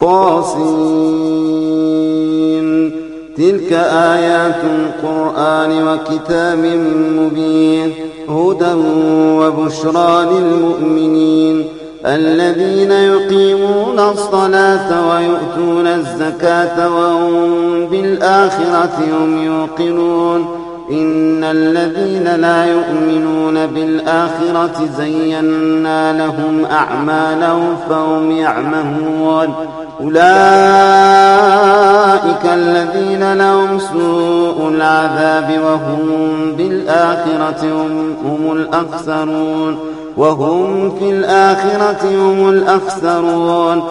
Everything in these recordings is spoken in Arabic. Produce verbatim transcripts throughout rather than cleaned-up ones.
طاسين. تلك آيات القرآن وكتاب مبين هدى وبشرى للمؤمنين الذين يقيمون الصلاة ويؤتون الزكاة وهم بالآخرة هم يوقنون. إن الذين لا يؤمنون بالآخرة زينا لهم أعمالهم فهم يعمهون. أولئك الذين لهم سوء العذاب وهم بالآخرة هم الأخسرون وهم في الآخرة هم الأخسرون.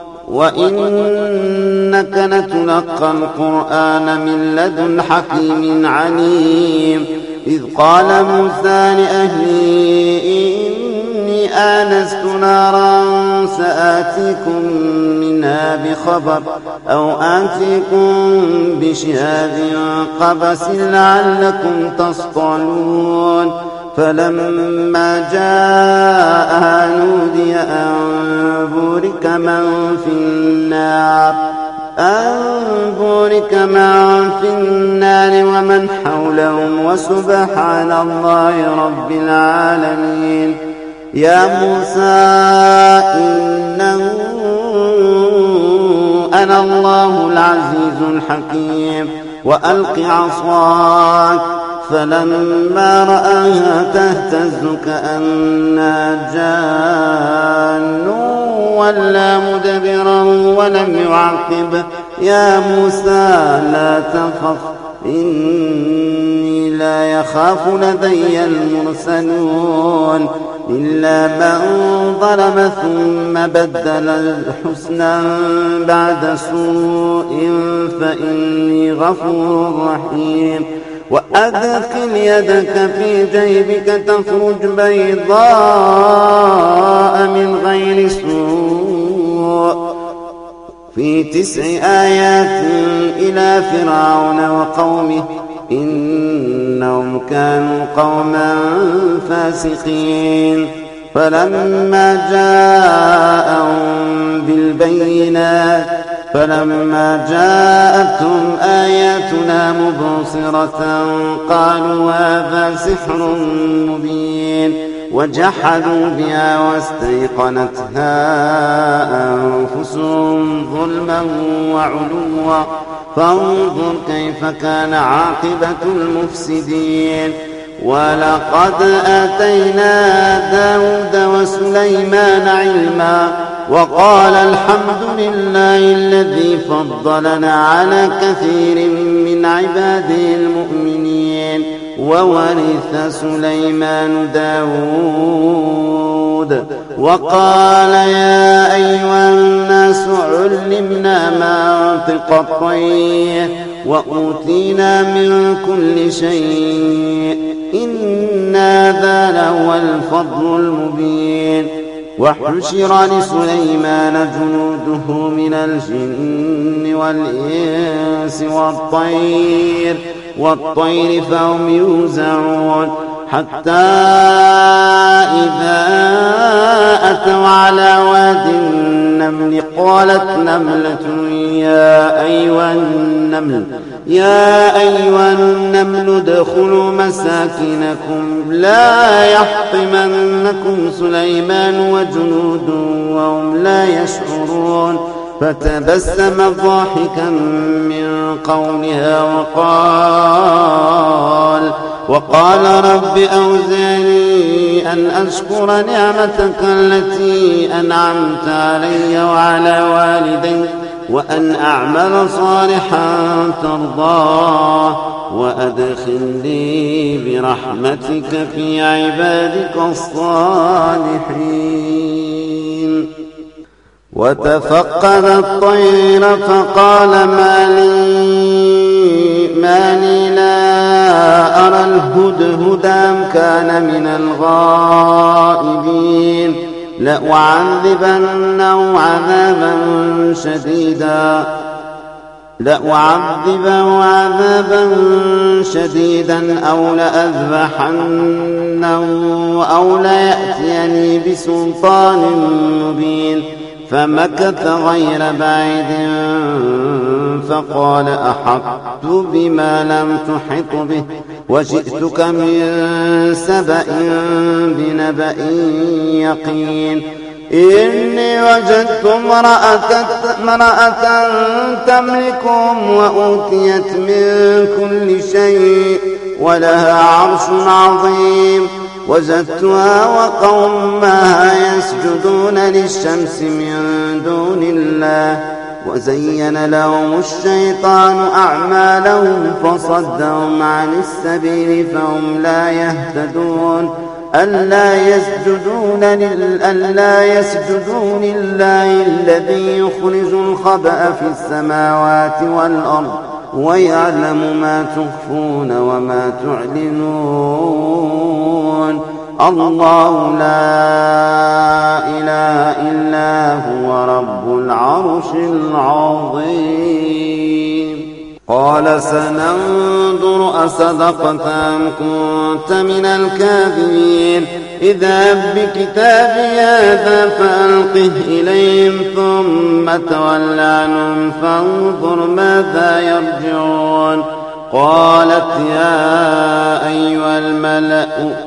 وإنك لتلقى القرآن من لدن حكيم عليم. إذ قال موسى لأهله إني آنست نارا سآتيكم منها بخبر أو آتيكم بشهاب قبس لعلكم تصطلون. فلما جاءها نودي أن بورك من في النار أن بورك من في النار ومن حولهم وسبحان الله رب العالمين. يا موسى إنه أنا الله العزيز الحكيم وألق عصاك. فلما رآها تهتز كأنها جان ولا مدبرا ولم يعقب. يا موسى لا تخف إني لا يخاف لدي المرسلون إلا من ظلم ثم بدل الحسنى بعد سوء فإني غفور رحيم. وأدخل يدك في جيبك تخرج بيضاء من غير سوء في تسع آيات إلى فرعون وقومه إنهم كانوا قوما فاسقين. فلما جاءهم بالبينات فلما جاءتهم آياتنا مبصرة قالوا هذا سحر مبين وجحدوا بها واستيقنتها أنفسهم ظلما وعلوا فانظر كيف كان عاقبة المفسدين. ولقد آتينا داود وسليمان علما وقال الحمد لله الذي فضلنا على كثير من عباده المؤمنين. وورث سليمان داود وقال يا أيها الناس علمنا منطق الطير وأوتينا من كل شيء إن هذا لهو الفضل المبين. وحشر لسليمان جنوده من الجن والإنس والطير والطير فهم يوزعون حتى إذا أتوا على واد النمل قالت نملة يا أيها النمل يا أيها النمل ادخلوا مساكنكم لا يحطمنكم سليمان وجنوده وهم لا يشعرون. فتبسم ضاحكا من قولها وقال وقال رب أوزعني أن أشكر نعمتك التي أنعمت علي وعلى والدي وأن أعمل صالحا ترضاه وأدخلني برحمتك في عبادك الصالحين. وتفقد الطير فقال ما لي ما لي لا أرى الهدهد أم كان من الغائبين لأعذبنه عذابا شديدا لأعذبه عذابا شديدا أو لأذبحنه أو ليأتيني بسلطان مبين. فمكث غير بعيد فقال أحطت بما لم تحط به وجئتك من سبأ بنبأ يقين إني وجدت امرأة تملكهم وأوتيت من كل شيء ولها عرش عظيم وجدتها وقومها يسجدون للشمس من دون الله وزين لهم الشيطان أعمالهم فصدهم عن السبيل فهم لا يهتدون ألا يسجدون, ألا يسجدون لله الذي يخرج الخبأ في السماوات والأرض ويعلم ما تخفون وما تعلنون الله لا إله إلا هو رب العرش العظيم قال سننظر أصدقت أم كنت من الكاذبين اذهب بكتابي هذا فألقه إليهم ثم تول عنهم فانظر ماذا يرجعون قالت يا أيها الملأ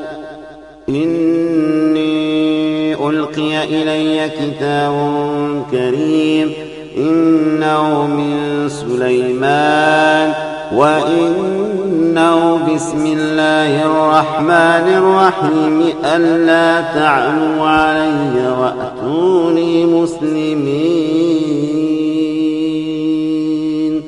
إني ألقي إلي كتاب كريم إنه من سليمان وإنه بسم الله الرحمن الرحيم ألا تعلوا علي وأتوني مسلمين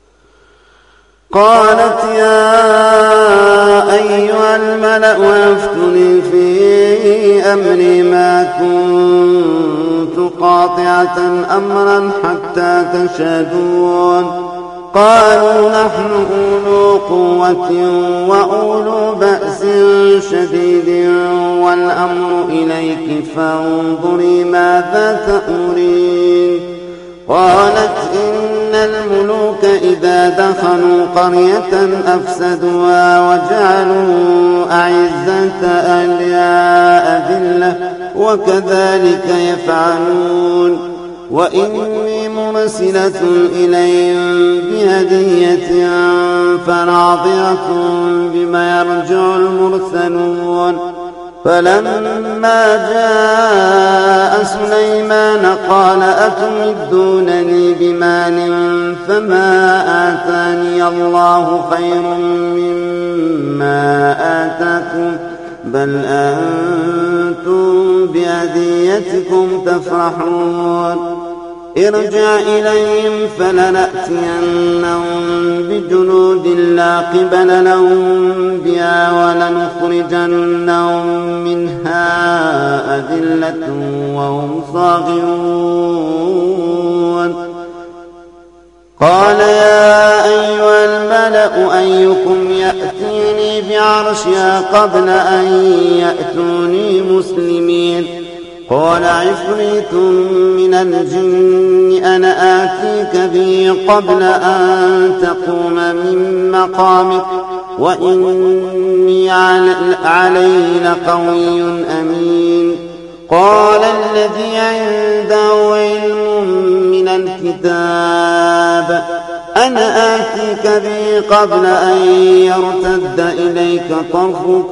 قالت يا أيها الملأ أفتوني في أمري ما كنت قاطعة أمرا حتى تشهدون قالوا نحن أولو قوة وأولو بأس شديد والأمر إليك فانظري ماذا تأمرين قالت إن الملوك إذا دخلوا قرية أفسدوها وجعلوا أعزة أهلها أذلة وكذلك يفعلون وإني مرسلة إليهم بهدية فناظرة بما يرجع المرسلون فلما جاء سليمان قال أتمدونني بمال فما آتاني الله خير مما آتاكم بل أنتم بهديتكم تفرحون ارجع إليهم فلنأتينهم بجنود لا قبل لهم بها ولنخرجنهم منها أذلة وهم صاغرون قال يا أيها الملأ أيكم يأتيني بعرشها قبل أن يأتوني مسلمين قال عفريت من الجن أنا آتيك به قبل أن تقوم من مقامك وإني عليه لقوي أمين قال الذي عنده علم من الكتاب أنا آتيك به قبل أن يرتد إليك طرفك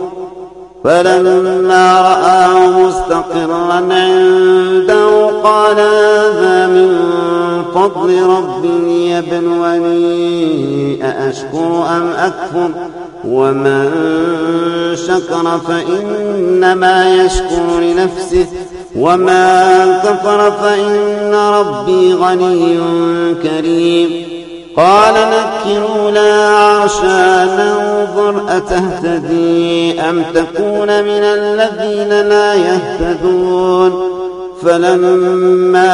فلما رآه مستقرا عنده قال هذا من فضل ربي ليبلوني أأشكر أم أكفر ومن شكر فإنما يشكر لنفسه وما كفر فإن ربي غني كريم قال نكروا لها عرشها ننظر أتهتدي أم تكون من الذين لا يهتدون فلما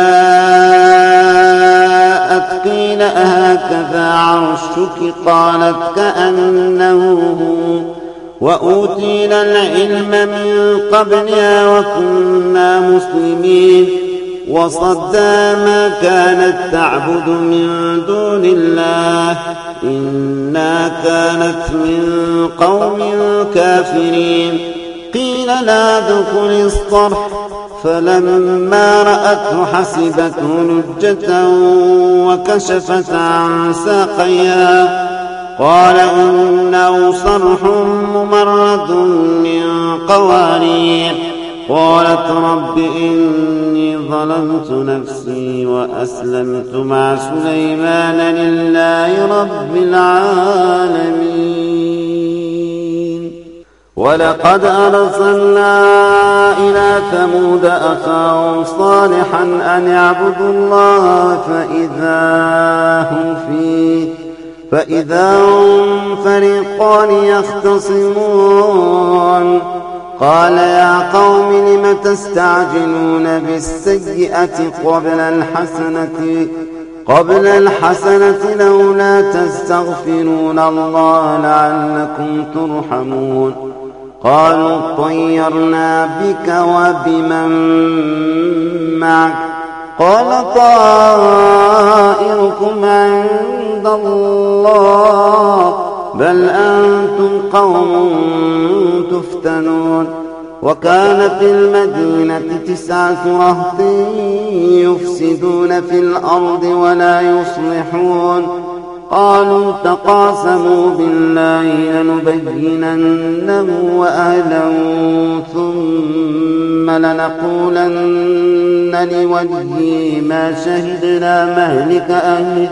جاءت قيل أهكذا عرشك قالت كأنه هو وأوتينا العلم من قبلها وكنا مسلمين وصدها ما كانت تعبد من دون الله إنها كانت من قوم كافرين قيل لا ادخل الصرح فلما رأته حسبته لجة وكشفت عن ساقيها قال إنه صرح ممرد من قوارير. قالت رب إني ظلمت نفسي وأسلمت مع سليمان لله رب العالمين. ولقد أرسلنا إلى ثمود أخاهم صالحا أن اعبدوا الله فإذا هم فيه فإذا هم فريقان يختصمون. قال يا قوم لم تستعجلون بالسيئة قبل الحسنة قبل الحسنة لولا تستغفرون الله لعلكم ترحمون. قالوا طيرنا بك وبمن معك قال طائركم عند الله بل أنتم قوم تفتنون. وكان في المدينة تسعة رهط يفسدون في الأرض ولا يصلحون. قالوا تقاسموا بالله لنبيننه وأهله ثم لنقولن لوليه ما شهدنا مهلك أهله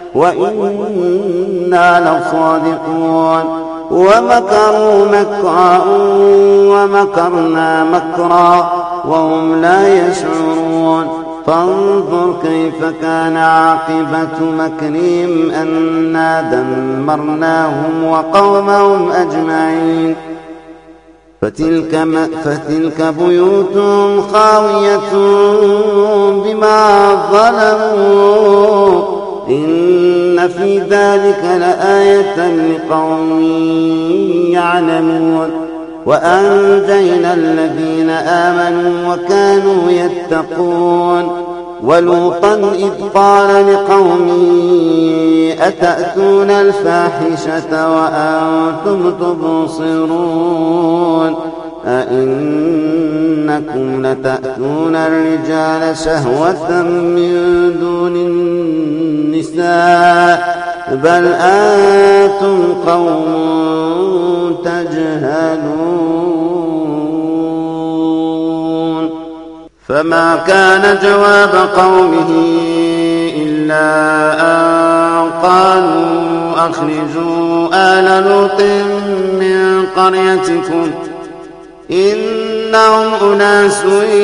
وإنا لصادقون. ومكروا مكرا ومكرنا مكرا وهم لا يشعرون. فانظر كيف كان عاقبة مكرهم أنا دمرناهم وقومهم أجمعين. فتلك, فتلك بيوتهم خاوية بما ظلموا إن في ذلك لآية لقوم يعلمون. وأنجينا الذين آمنوا وكانوا يتقون. ولوطا إذ قال لقومه أتأتون الفاحشة وأنتم تبصرون أئنكم لتأتون الرجال شهوة من دون النساء بل أنتم قوم تجهلون. فما كان جواب قومه إلا أن قالوا أخرجوا آل لوط من قريتكم إنهم أناس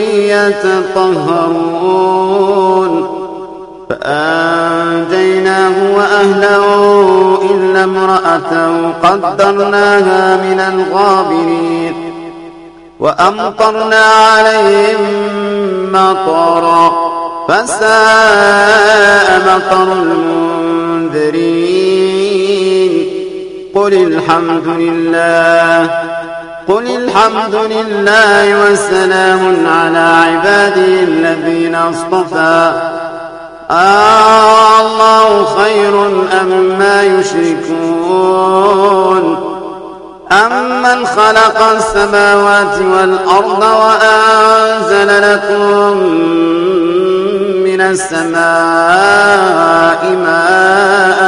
يتطهرون. فأنجيناه وأهله إلا امرأته قدرناها من الغابرين. وأمطرنا عليهم مطرا فساء مطر المنذرين. قل الحمد لله قل الحمد لله وسلام على عباده الذين اصطفى آه الله خير أما يشركون. أمن خلق السماوات والأرض وأنزل لكم من السماء ماء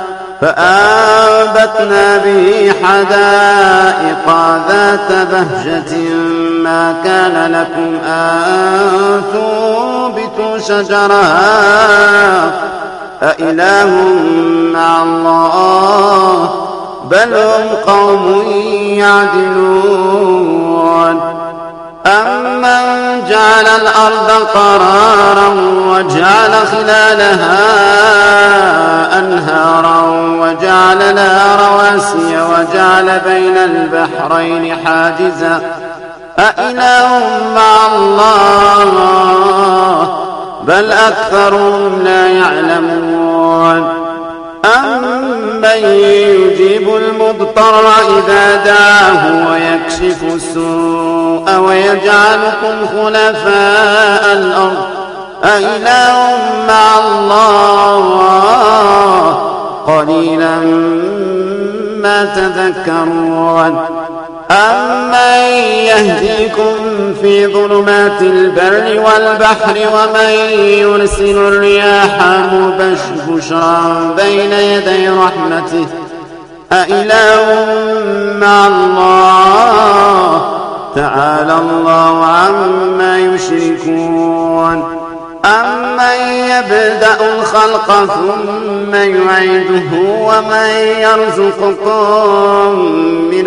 فأنبتنا به حدائق ذات بهجة ما كان لكم أن تنبتوا شجرها أإله مع الله بل هم قوم يعدلون. أمن جعل الأرض قرارا وجعل خلالها أنهارا وجعل لها رواسي وجعل بين البحرين حاجزا أإله مع الله بل أكثرهم لا يعلمون. أمن يجيب المضطر إذا دعاه ويكشف السوء ويجعلكم خلفاء الأرض أإله مع الله قليلا ما تذكرون. أمن يهديكم في ظلمات البر والبحر ومن يرسل الرياح مبشرا بين يدي رحمته أإله مع الله تعالى الله عما يشركون أمن يبدأ الخلق ثم يعيده ومن يرزقكم من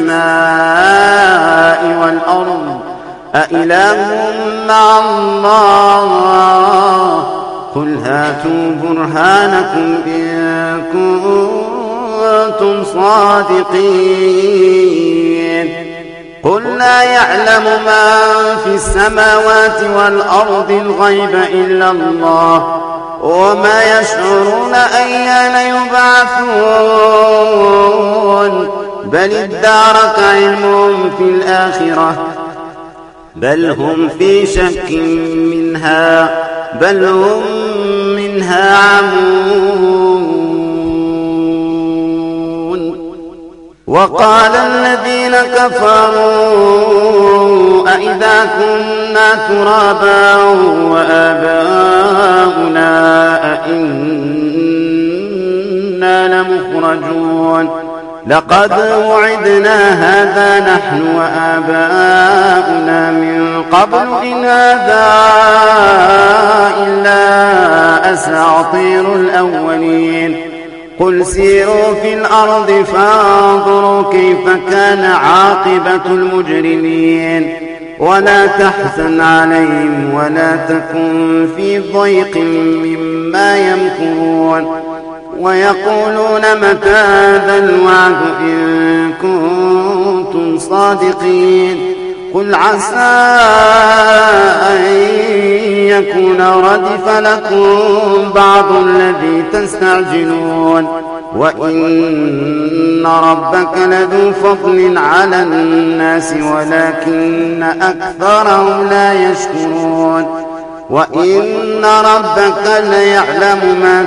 السماء والأرض أإله مع الله قل هاتوا برهانكم إن كنتم صادقين قل لا يعلم ما في السماوات والأرض الغيب إلا الله وما يشعرون أيان يبعثون بل ادارك علمهم في الآخرة بل هم في شك منها بل هم منها عمون وقال الذين كفروا أئذا كنا ترابا وآباؤنا أئنا لمخرجون لقد وعدنا هذا نحن وآباؤنا من قبل إن هذا إلا أساطير الأولين قل سيروا في الأرض فانظروا كيف كان عاقبة المجرمين ولا تحزن عليهم ولا تكن في ضيق مما يمكرون ويقولون متى هذا الوعد إن كنتم صادقين قل عسى أن يكون ردف لكم بعض الذي تستعجلون وإن ربك لذو فضل على الناس ولكن أكثرهم لا يشكرون وإن ربك ليعلم ما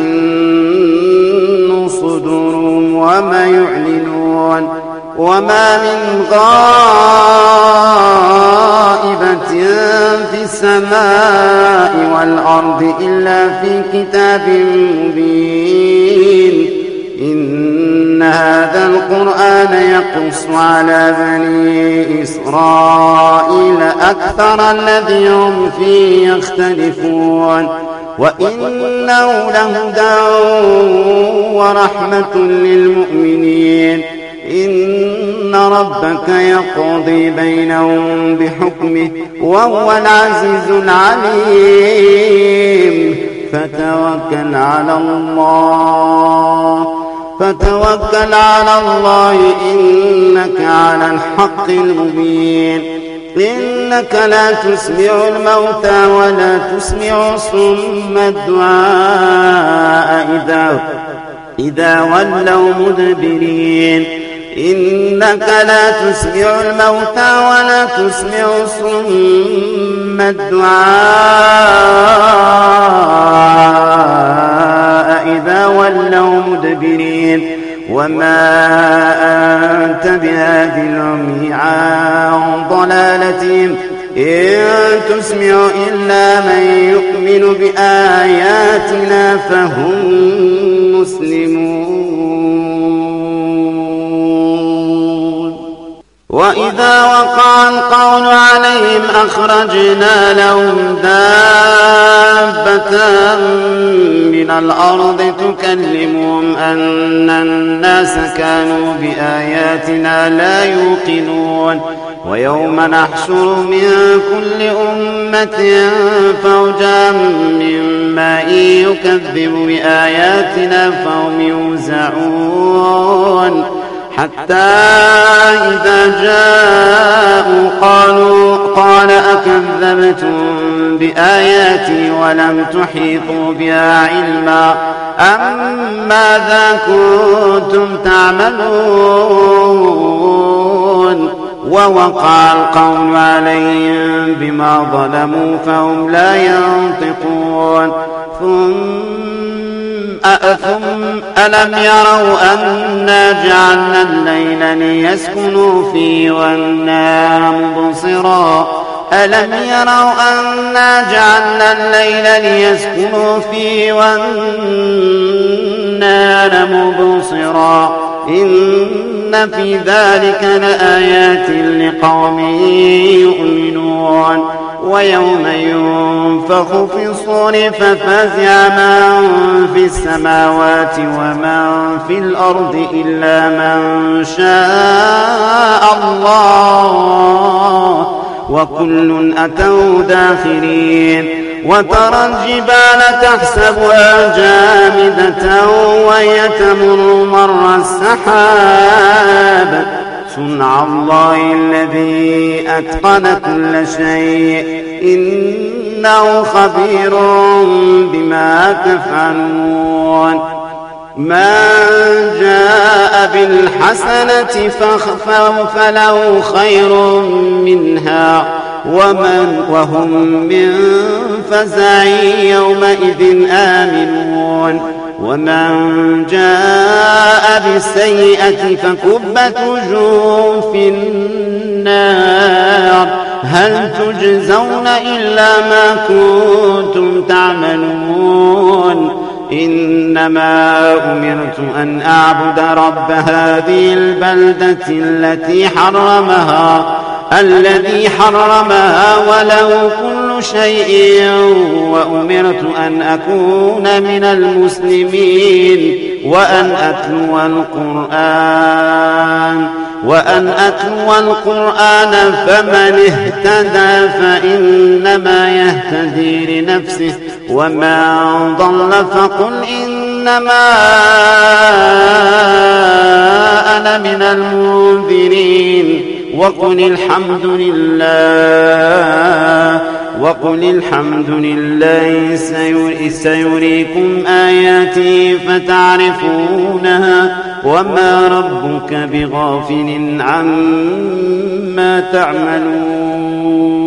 تكن صدورهم وما يعلنون وما من غائبة في السماء والأرض إلا في كتاب مبين إن هذا القرآن يقص على بني إسرائيل أكثر الذي هم فيه يختلفون وإنه لهدى ورحمة للمؤمنين إن ربك يقضي بينهم بحكمه وهو العزيز العليم فتوكل على الله فتوكل على الله إنك على الحق المبين إنك لا تسمع الموتى ولا تسمع الصم الدعاء إذا إذا ولوا مدبرين إنك لا تسمع الموتى ولا تسمع الصم الدعاء إذا ولوا مدبرين وما أنت بهاد العمي عن ضلالتهم إن تسمع إلا من يؤمن بآياتنا فهم مسلمون وإذا وقع القول عليهم أخرجنا لهم دابة من الأرض تكلمهم أن الناس كانوا بآياتنا لا يوقنون ويوم نحشر من كل أمة فوجا ممن يكذب بآياتنا فهم يوزعون حتى إذا جاءوا قالوا قال أكذبتم بآياتي ولم تحيطوا بها علما أم ماذا كنتم تعملون ووقع القول عليهم بما ظلموا فهم لا ينطقون ثم ثم ألم يروا أنا جعلنا الليل ليسكنوا فيه والنهار مبصرا ألم يروا أنا جعلنا الليل ليسكنوا فيه والنهار مبصرا إن في ذلك لآيات لقوم يؤمنون ويوم ينفخ في الصور ففزع من في السماوات ومن في الأرض إلا من شاء الله وكل أتوا داخرين وترى الجبال تحسبها جامدة وهي تمر مر السحاب صنع الله الذي أتقن كل شيء إنه خبير بما تفعلون من جاء بالحسنة فله خير منها ومن وهم من فزع يومئذ آمنون ومن جاء بالسيئة فكبت وجوههم في النار هل تجزون إلا ما كنتم تعملون إنما أمرت أن أعبد رب هذه البلدة التي حرمها الذي حرمها وله كل شيء وأمرت أن أكون من المسلمين وأن أتلو القرآن وأن أتلو القرآن فمن اهتدى فإنما يهتدي لنفسه ومن ضل فقل إنما أنا من المنذرين وقل الحمد لله وقل الحمد لله سيريكم آياتي فتعرفونها وما ربك بغافل عما تعملون